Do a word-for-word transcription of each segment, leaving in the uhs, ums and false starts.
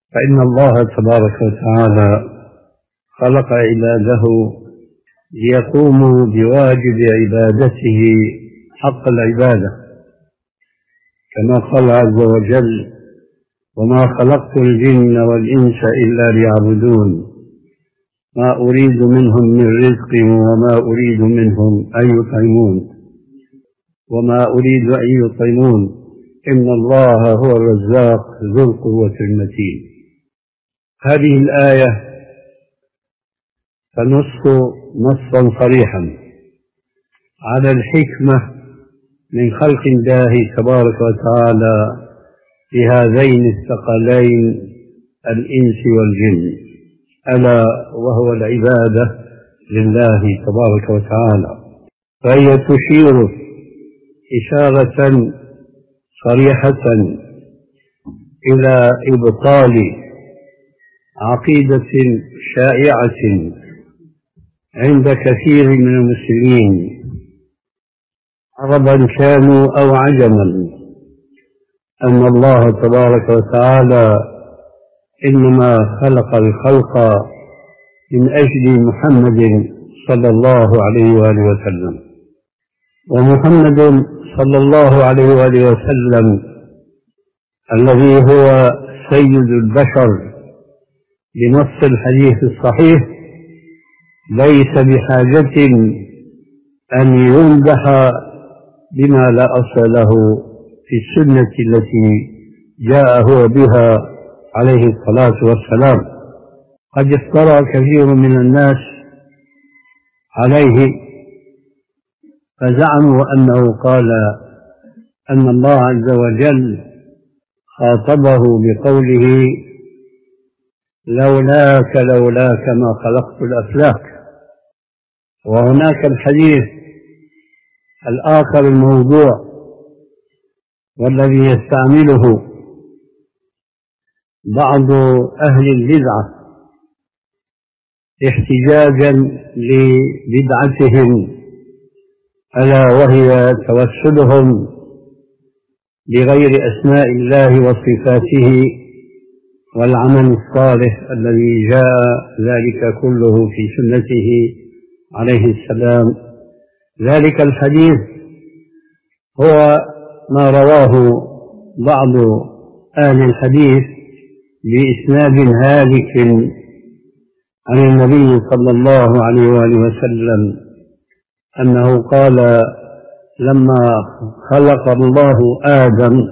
فإن الله تبارك وتعالى خلق عباده ليقوموا بواجب عبادته حق العبادة، كما قال عز وجل: وما خلقت الجن والإنس إلا ليعبدون ما أريد منهم من رزق وما أريد منهم أن يطعمون وما أريد أن يطعمون إن الله هو الرزاق ذو القوة المتين. هذه الآية تنص نصا صريحا على الحكمة من خلق الله تبارك وتعالى لهذين الثقلين الإنس والجن، ألا وهو العبادة لله تبارك وتعالى. فهي تشير إشارة صريحة إلى إبطال عقيدة شائعة عند كثير من المسلمين عربا كانوا أو عجما، أن الله تبارك وتعالى إنما خلق الخلق من أجل محمد صلى الله عليه وآله وسلم، ومحمد صلى الله عليه وآله وسلم الذي هو سيد البشر بنص الحديث الصحيح ليس بحاجة أن يمدح بما لا أصل له في السنة التي جاء هو بها عليه الصلاة والسلام. قد افترى كثير من الناس عليه فزعموا أنه قال أن الله عز وجل خاطبه بقوله: لولاك لولاك ما خلقت الأفلاك. وهناك الحديث الآخر الموضوع والذي يستعمله بعض أهل البدعة احتجاجا لبدعتهم، ألا وهي توسلهم بغير أسماء الله وصفاته والعمل الصالح الذي جاء ذلك كله في سنته عليه السلام. ذلك الحديث هو ما رواه بعض أهل الحديث بإسناد هالك عن النبي صلى الله عليه وآله وسلم أنه قال: لما خلق الله آدم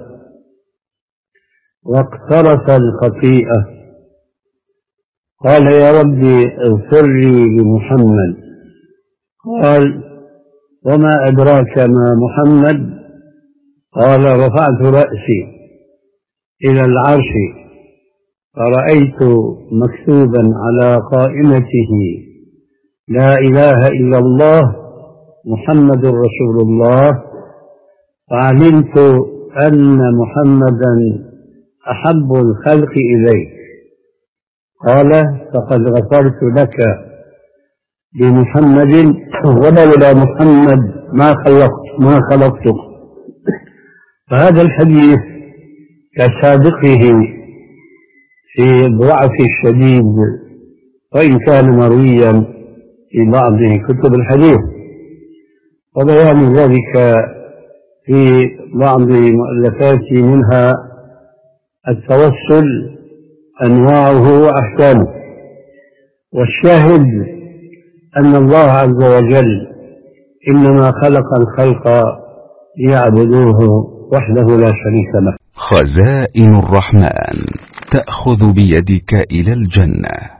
واقترف الخطيئة قال: يا ربي اغفر لي لمحمد. قال: وما أدراك ما محمد؟ قال: رفعت رأسي إلى العرش فرأيت مكتوبا على قائمته: لا إله إلا الله محمد رسول الله، فعلمت أن محمدا أحب الخلق إليك. قال: فقد غفرت لك بمحمد، ولولا محمد ما خلقت ما خلقتك. فهذا الحديث كسابقه في الضعف الشديد، وإن كان مرويا في بعض كتب الحديث، وبيان ذلك في بعض مؤلفات منها التوسل أنواعه وأحكامه. والشاهد أن الله عز وجل إنما خلق الخلق ليعبدوه وحده لا شريك له. خزائن الرحمن تأخذ بيدك إلى الجنة.